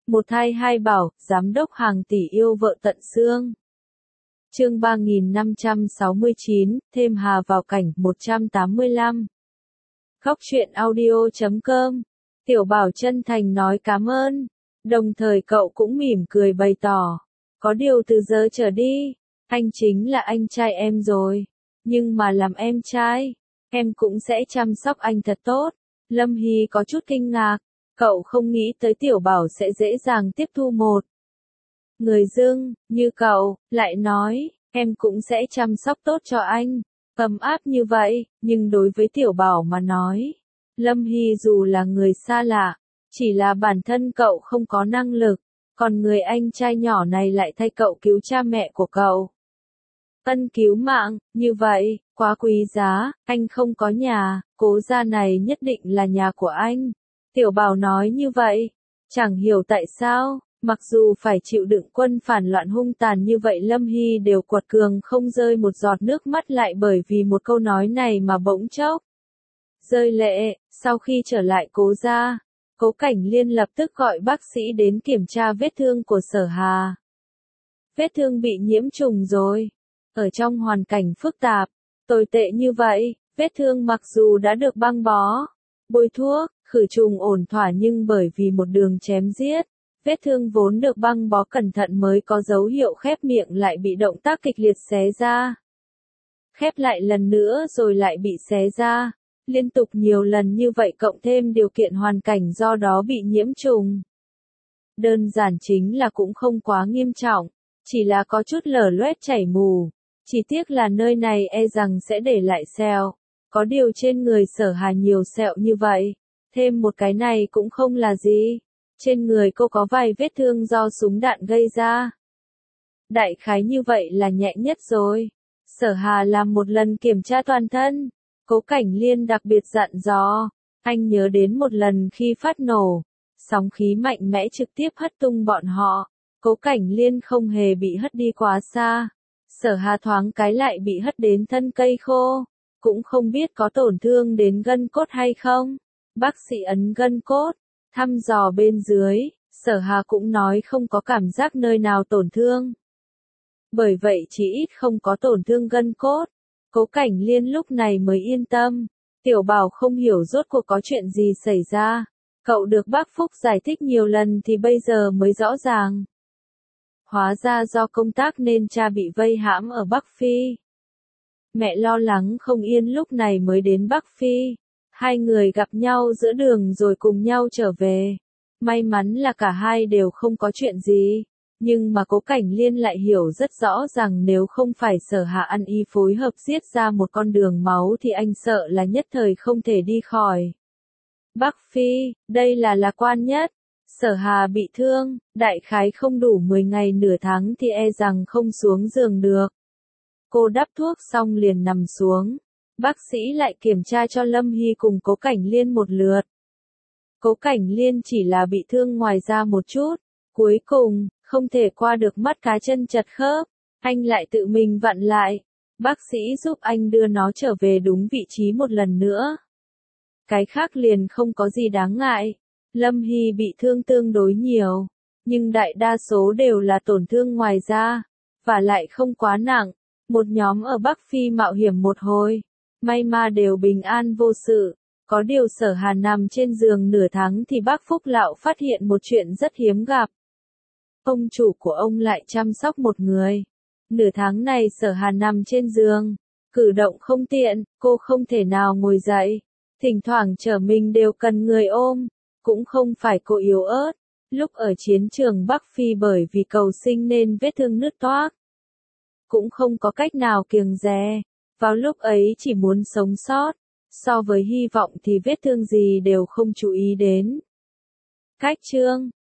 Một thai hai bảo, giám đốc hàng tỷ yêu vợ tận xương. Chương 3569, thêm Hà vào cảnh 185. Góc truyện audio.com. Tiểu Bảo chân thành nói cảm ơn, đồng thời cậu cũng mỉm cười bày tỏ, có điều từ giờ trở đi, anh chính là anh trai em rồi, nhưng mà làm em trai, em cũng sẽ chăm sóc anh thật tốt. Lâm Hy có chút kinh ngạc, cậu không nghĩ tới Tiểu Bảo sẽ dễ dàng tiếp thu một người dưng như cậu, lại nói, em cũng sẽ chăm sóc tốt cho anh, ấm áp như vậy, nhưng đối với Tiểu Bảo mà nói, Lâm Hy dù là người xa lạ, chỉ là bản thân cậu không có năng lực, còn người anh trai nhỏ này lại thay cậu cứu cha mẹ của cậu. Ân cứu mạng, như vậy, quá quý giá, anh không có nhà, Cố gia này nhất định là nhà của anh. Tiểu Bảo nói như vậy, chẳng hiểu tại sao, mặc dù phải chịu đựng quân phản loạn hung tàn như vậy Lâm Hy đều quật cường không rơi một giọt nước mắt lại bởi vì một câu nói này mà bỗng chốc rơi lệ. Sau khi trở lại Cố gia, Cố Cảnh Liên lập tức gọi bác sĩ đến kiểm tra vết thương của Sở Hà. Vết thương bị nhiễm trùng rồi. Ở trong hoàn cảnh phức tạp, tồi tệ như vậy, vết thương mặc dù đã được băng bó, bôi thuốc, khử trùng ổn thỏa nhưng bởi vì một đường chém giết, vết thương vốn được băng bó cẩn thận mới có dấu hiệu khép miệng lại bị động tác kịch liệt xé ra. Khép lại lần nữa rồi lại bị xé ra, liên tục nhiều lần như vậy cộng thêm điều kiện hoàn cảnh do đó bị nhiễm trùng. Đơn giản chính là cũng không quá nghiêm trọng, chỉ là có chút lở loét chảy mù. Chỉ tiếc là nơi này e rằng sẽ để lại sẹo. Có điều trên người Sở Hà nhiều sẹo như vậy, thêm một cái này cũng không là gì. Trên người cô có vài vết thương do súng đạn gây ra. Đại khái như vậy là nhẹ nhất rồi. Sở Hà làm một lần kiểm tra toàn thân. Cố Cảnh Liên đặc biệt dặn dò, anh nhớ đến một lần khi phát nổ, sóng khí mạnh mẽ trực tiếp hất tung bọn họ. Cố Cảnh Liên không hề bị hất đi quá xa. Sở Hà thoáng cái lại bị hất đến thân cây khô, cũng không biết có tổn thương đến gân cốt hay không. Bác sĩ ấn gân cốt, thăm dò bên dưới, Sở Hà cũng nói không có cảm giác nơi nào tổn thương. Bởi vậy chỉ ít không có tổn thương gân cốt. Cố Cảnh Liên lúc này mới yên tâm. Tiểu Bảo không hiểu rốt cuộc có chuyện gì xảy ra. Cậu được bác Phúc giải thích nhiều lần thì bây giờ mới rõ ràng. Hóa ra do công tác nên cha bị vây hãm ở Bắc Phi. Mẹ lo lắng không yên lúc này mới đến Bắc Phi. Hai người gặp nhau giữa đường rồi cùng nhau trở về. May mắn là cả hai đều không có chuyện gì. Nhưng mà Cố Cảnh Liên lại hiểu rất rõ rằng nếu không phải Sở Hà ăn y phối hợp giết ra một con đường máu thì anh sợ là nhất thời không thể đi khỏi Bắc Phi, đây là lạc quan nhất. Sở Hà bị thương, đại khái không đủ 10 ngày nửa tháng thì e rằng không xuống giường được. Cô đắp thuốc xong liền nằm xuống. Bác sĩ lại kiểm tra cho Lâm Hy cùng Cố Cảnh Liên một lượt. Cố Cảnh Liên chỉ là bị thương ngoài da một chút. Cuối cùng, không thể qua được mắt cá chân chật khớp. Anh lại tự mình vặn lại. Bác sĩ giúp anh đưa nó trở về đúng vị trí một lần nữa. Cái khác liền không có gì đáng ngại. Lâm Hy bị thương tương đối nhiều, nhưng đại đa số đều là tổn thương ngoài da, và lại không quá nặng. Một nhóm ở Bắc Phi mạo hiểm một hồi, may mà đều bình an vô sự. Có điều Sở Hà nằm trên giường nửa tháng thì bác Phúc Lão phát hiện một chuyện rất hiếm gặp. Ông chủ của ông lại chăm sóc một người. Nửa tháng này Sở Hà nằm trên giường, cử động không tiện, cô không thể nào ngồi dậy. Thỉnh thoảng trở mình đều cần người ôm. Cũng không phải cô yếu ớt, lúc ở chiến trường Bắc Phi bởi vì cầu sinh nên vết thương nứt toác. Cũng không có cách nào kiêng dè, vào lúc ấy chỉ muốn sống sót, so với hy vọng thì vết thương gì đều không chú ý đến. Cách chương